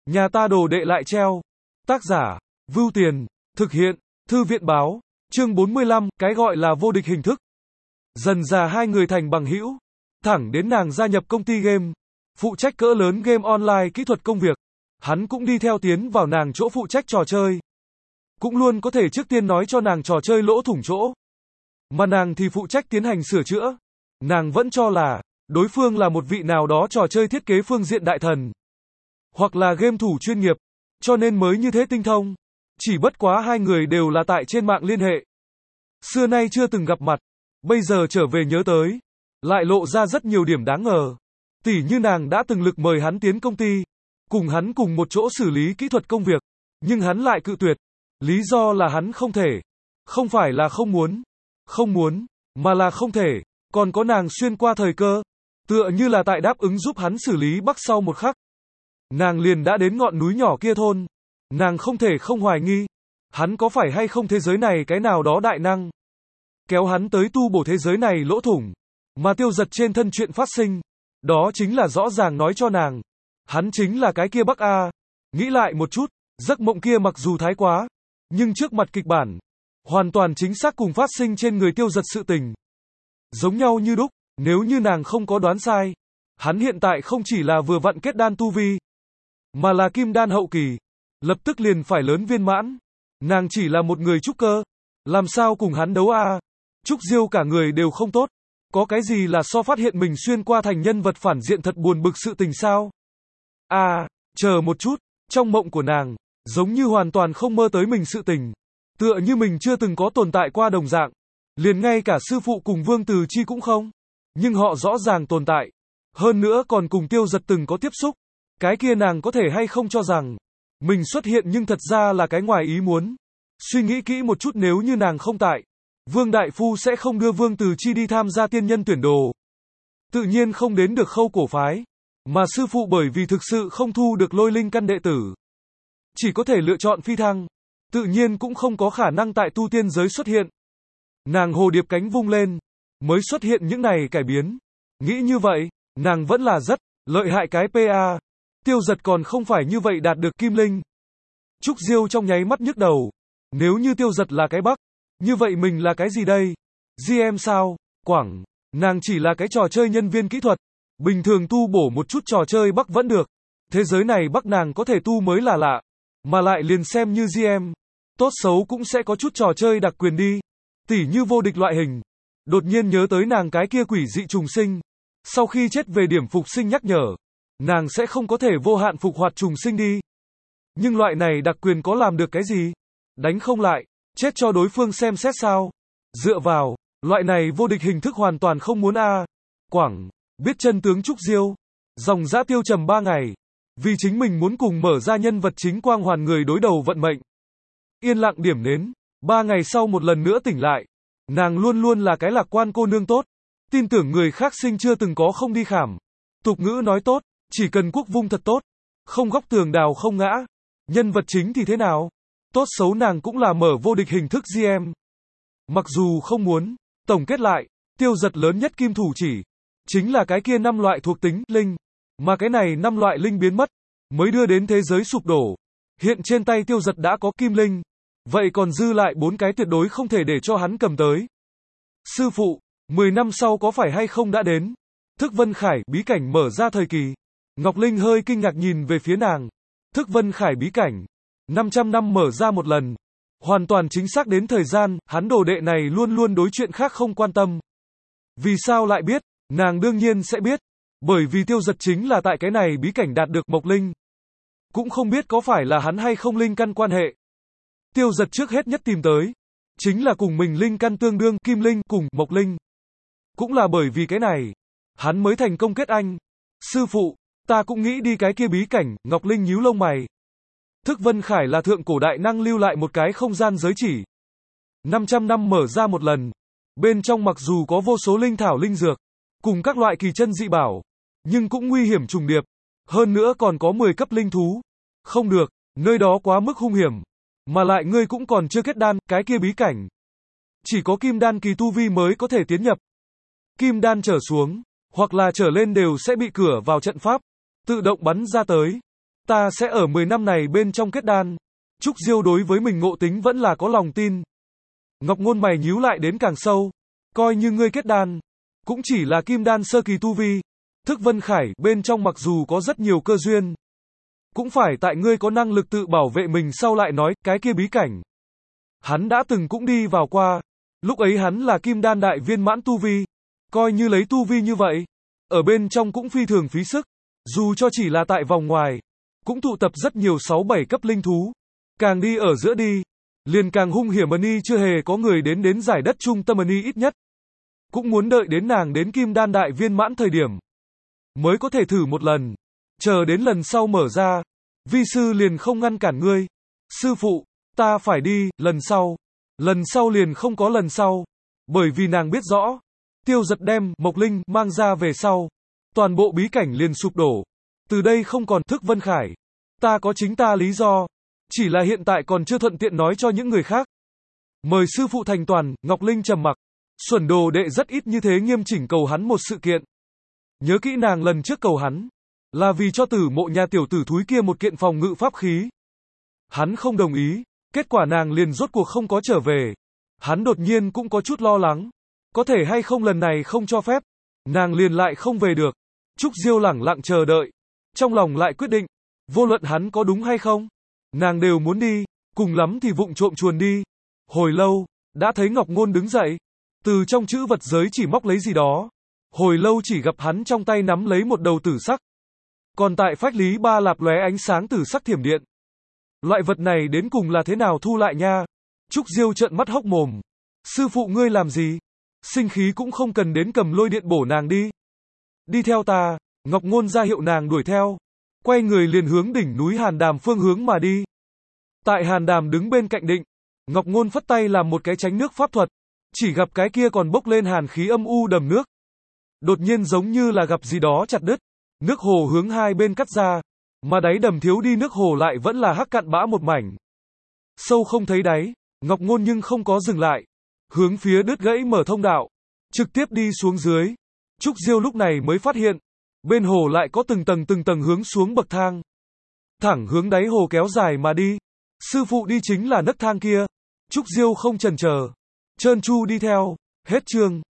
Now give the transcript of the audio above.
Nhà ta đồ đệ lại treo. Tác giả, Vưu Tiền, thực hiện, Thư viện báo, chương 45, cái gọi là vô địch hình thức. Dần dà hai người thành bằng hữu, thẳng đến nàng gia nhập công ty game, phụ trách cỡ lớn game online kỹ thuật công việc. Hắn cũng đi theo tiến vào nàng chỗ phụ trách trò chơi. Cũng luôn có thể trước tiên nói cho nàng trò chơi lỗ thủng chỗ. Mà nàng thì phụ trách tiến hành sửa chữa. Nàng vẫn cho là, đối phương là một vị nào đó trò chơi thiết kế phương diện đại thần. Hoặc là game thủ chuyên nghiệp, cho nên mới như thế tinh thông. Chỉ bất quá hai người đều là tại trên mạng liên hệ. Xưa nay chưa từng gặp mặt, bây giờ trở về nhớ tới, lại lộ ra rất nhiều điểm đáng ngờ. Tỉ như nàng đã từng lực mời hắn tiến công ty, cùng hắn cùng một chỗ xử lý kỹ thuật công việc, nhưng hắn lại cự tuyệt. Lý do là hắn không thể. Không phải là không muốn, mà là không thể. Còn có nàng xuyên qua thời cơ, tựa như là tại đáp ứng giúp hắn xử lý Bắc sau một khắc. Nàng liền đã đến ngọn núi nhỏ kia thôn. Nàng không thể không hoài nghi, hắn có phải hay không thế giới này cái nào đó đại năng. Kéo hắn tới tu bổ thế giới này lỗ thủng, mà Tiêu Giật trên thân chuyện phát sinh. Đó chính là rõ ràng nói cho nàng, hắn chính là cái kia Bắc A. Nghĩ lại một chút, giấc mộng kia mặc dù thái quá, nhưng trước mặt kịch bản, hoàn toàn chính xác cùng phát sinh trên người Tiêu Giật sự tình. Giống nhau như đúc, nếu như nàng không có đoán sai, hắn hiện tại không chỉ là vừa vặn kết đan tu vi, mà là kim đan hậu kỳ, lập tức liền phải lớn viên mãn. Nàng chỉ là một người trúc cơ, làm sao cùng hắn đấu a? Trúc Diêu cả người đều không tốt, có cái gì là so phát hiện mình xuyên qua thành nhân vật phản diện thật buồn bực sự tình sao? Chờ một chút, trong mộng của nàng, giống như hoàn toàn không mơ tới mình sự tình, tựa như mình chưa từng có tồn tại qua đồng dạng, liền ngay cả sư phụ cùng Vương Từ Chi cũng không, nhưng họ rõ ràng tồn tại, hơn nữa còn cùng Tiêu Giật từng có tiếp xúc, cái kia nàng có thể hay không cho rằng mình xuất hiện nhưng thật ra là cái ngoài ý muốn. Suy nghĩ kỹ một chút, nếu như nàng không tại, Vương Đại Phu sẽ không đưa Vương Từ Chi đi tham gia tiên nhân tuyển đồ. Tự nhiên không đến được Khâu Cổ Phái. Mà sư phụ bởi vì thực sự không thu được lôi linh căn đệ tử, chỉ có thể lựa chọn phi thăng. Tự nhiên cũng không có khả năng tại tu tiên giới xuất hiện. Nàng hồ điệp cánh vung lên, mới xuất hiện những này cải biến. Nghĩ như vậy, nàng vẫn là rất lợi hại cái PA. Tiêu Giật còn không phải như vậy đạt được kim linh. Trúc Diêu trong nháy mắt nhức đầu. Nếu như Tiêu Giật là cái Bắc, như vậy mình là cái gì đây? GM sao? Quảng, nàng chỉ là cái trò chơi nhân viên kỹ thuật. Bình thường tu bổ một chút trò chơi Bắc vẫn được. Thế giới này Bắc nàng có thể tu mới là lạ. Mà lại liền xem như GM. Tốt xấu cũng sẽ có chút trò chơi đặc quyền đi. Tỉ như vô địch loại hình. Đột nhiên nhớ tới nàng cái kia quỷ dị trùng sinh. Sau khi chết về điểm phục sinh nhắc nhở, nàng sẽ không có thể vô hạn phục hoạt trùng sinh đi. Nhưng loại này đặc quyền có làm được cái gì? Đánh không lại, chết cho đối phương xem xét sao? Dựa vào, loại này vô địch hình thức hoàn toàn không muốn a. Quảng, biết chân tướng Trúc Diêu, dòng dã tiêu trầm 3 ngày. Vì chính mình muốn cùng mở ra nhân vật chính quang hoàn người đối đầu vận mệnh. Yên lặng điểm nến, 3 ngày sau một lần nữa tỉnh lại. Nàng luôn luôn là cái lạc quan cô nương tốt. Tin tưởng người khác sinh chưa từng có không đi khảm. Tục ngữ nói tốt, chỉ cần quốc vung thật tốt. Không góc tường đào không ngã. Nhân vật chính thì thế nào? Tốt xấu nàng cũng là mở vô địch hình thức GM. Mặc dù không muốn, tổng kết lại, Tiêu Giật lớn nhất kim thủ chỉ chính là cái kia 5 loại thuộc tính linh, mà cái này 5 loại linh biến mất, mới đưa đến thế giới sụp đổ. Hiện trên tay Tiêu Giật đã có kim linh, vậy còn dư lại 4 cái tuyệt đối không thể để cho hắn cầm tới. Sư phụ, 10 năm sau có phải hay không đã đến? Thức Vân Khải bí cảnh mở ra thời kỳ. Ngọc Linh hơi kinh ngạc nhìn về phía nàng. Thức Vân Khải bí cảnh, 500 năm mở ra một lần. Hoàn toàn chính xác đến thời gian, hắn đồ đệ này luôn luôn đối chuyện khác không quan tâm. Vì sao lại biết? Nàng đương nhiên sẽ biết. Bởi vì Tiêu Giật chính là tại cái này bí cảnh đạt được Mộc Linh. Cũng không biết có phải là hắn hay không linh căn quan hệ. Tiêu Giật trước hết nhất tìm tới, chính là cùng mình linh căn tương đương Kim Linh cùng Mộc Linh. Cũng là bởi vì cái này, hắn mới thành công kết anh. Sư phụ, ta cũng nghĩ đi cái kia bí cảnh. Ngọc Linh nhíu lông mày. Thức Vân Khải là thượng cổ đại năng lưu lại một cái không gian giới chỉ. 500 năm mở ra một lần. Bên trong mặc dù có vô số linh thảo linh dược, cùng các loại kỳ chân dị bảo, nhưng cũng nguy hiểm trùng điệp. Hơn nữa còn có 10 cấp linh thú. Không được, nơi đó quá mức hung hiểm. Mà lại ngươi cũng còn chưa kết đan, cái kia bí cảnh. Chỉ có kim đan kỳ tu vi mới có thể tiến nhập. Kim đan trở xuống, hoặc là trở lên đều sẽ bị cửa vào trận pháp tự động bắn ra tới. Ta sẽ ở 10 năm này bên trong kết đan. Trúc Diêu đối với mình ngộ tính vẫn là có lòng tin. Ngọc Ngôn mày nhíu lại đến càng sâu. Coi như ngươi kết đan, cũng chỉ là kim đan sơ kỳ tu vi. Thức Vân Khải bên trong mặc dù có rất nhiều cơ duyên, cũng phải tại ngươi có năng lực tự bảo vệ mình. Sau lại nói, cái kia bí cảnh, hắn đã từng cũng đi vào qua. Lúc ấy hắn là kim đan đại viên mãn tu vi. Coi như lấy tu vi như vậy, ở bên trong cũng phi thường phí sức. Dù cho chỉ là tại vòng ngoài, cũng tụ tập rất nhiều 6-7 cấp linh thú. Càng đi ở giữa đi, liền càng hung hiểm. Ni chưa hề có người đến giải đất trung tâm. Ni ít nhất cũng muốn đợi đến nàng đến kim đan đại viên mãn thời điểm mới có thể thử một lần. Chờ đến lần sau mở ra, vi sư liền không ngăn cản ngươi. Sư phụ, ta phải đi, lần sau liền không có lần sau. Bởi vì nàng biết rõ, Tiêu Giật đem Mộc Linh mang ra về sau, toàn bộ bí cảnh liền sụp đổ. Từ đây không còn Thức Vân Khải. Ta có chính ta lý do, chỉ là hiện tại còn chưa thuận tiện nói cho những người khác. Mời sư phụ thành toàn. Ngọc Linh trầm mặc. Xuẩn đồ đệ rất ít như thế nghiêm chỉnh cầu hắn một sự kiện. Nhớ kỹ nàng lần trước cầu hắn là vì cho Tử Mộ nhà tiểu tử thúi kia một kiện phòng ngự pháp khí. Hắn không đồng ý, kết quả nàng liền rốt cuộc không có trở về. Hắn đột nhiên cũng có chút lo lắng, có thể hay không lần này không cho phép, nàng liền lại không về được. Trúc Diêu lẳng lặng chờ đợi, trong lòng lại quyết định, vô luận hắn có đúng hay không, nàng đều muốn đi, cùng lắm thì vụng trộm chuồn đi. Hồi lâu, đã thấy Ngọc Ngôn đứng dậy, từ trong chữ vật giới chỉ móc lấy gì đó. Hồi lâu chỉ gặp hắn trong tay nắm lấy một đầu tử sắc. Còn tại phách lý ba lạp lóe ánh sáng tử sắc thiểm điện. Loại vật này đến cùng là thế nào thu lại nha? Trúc Diêu trợn mắt hốc mồm. Sư phụ ngươi làm gì? Sinh khí cũng không cần đến cầm lôi điện bổ nàng đi. Đi theo ta. Ngọc Ngôn ra hiệu nàng đuổi theo. Quay người liền hướng đỉnh núi Hàn Đàm phương hướng mà đi. Tại Hàn Đàm đứng bên cạnh định, Ngọc Ngôn phất tay làm một cái tránh nước pháp thuật. Chỉ gặp cái kia còn bốc lên hàn khí âm u đầm nước. Đột nhiên giống như là gặp gì đó chặt đứt. Nước hồ hướng hai bên cắt ra, mà đáy đầm thiếu đi nước hồ lại vẫn là hắc cạn bã một mảnh. Sâu không thấy đáy. Ngọc Ngôn nhưng không có dừng lại, hướng phía đứt gãy mở thông đạo, trực tiếp đi xuống dưới. Trúc Diêu lúc này mới phát hiện, bên hồ lại có từng tầng hướng xuống bậc thang, thẳng hướng đáy hồ kéo dài mà đi. Sư phụ đi chính là nấc thang kia. Trúc Diêu không chần chờ, trơn tru đi theo. Hết chương.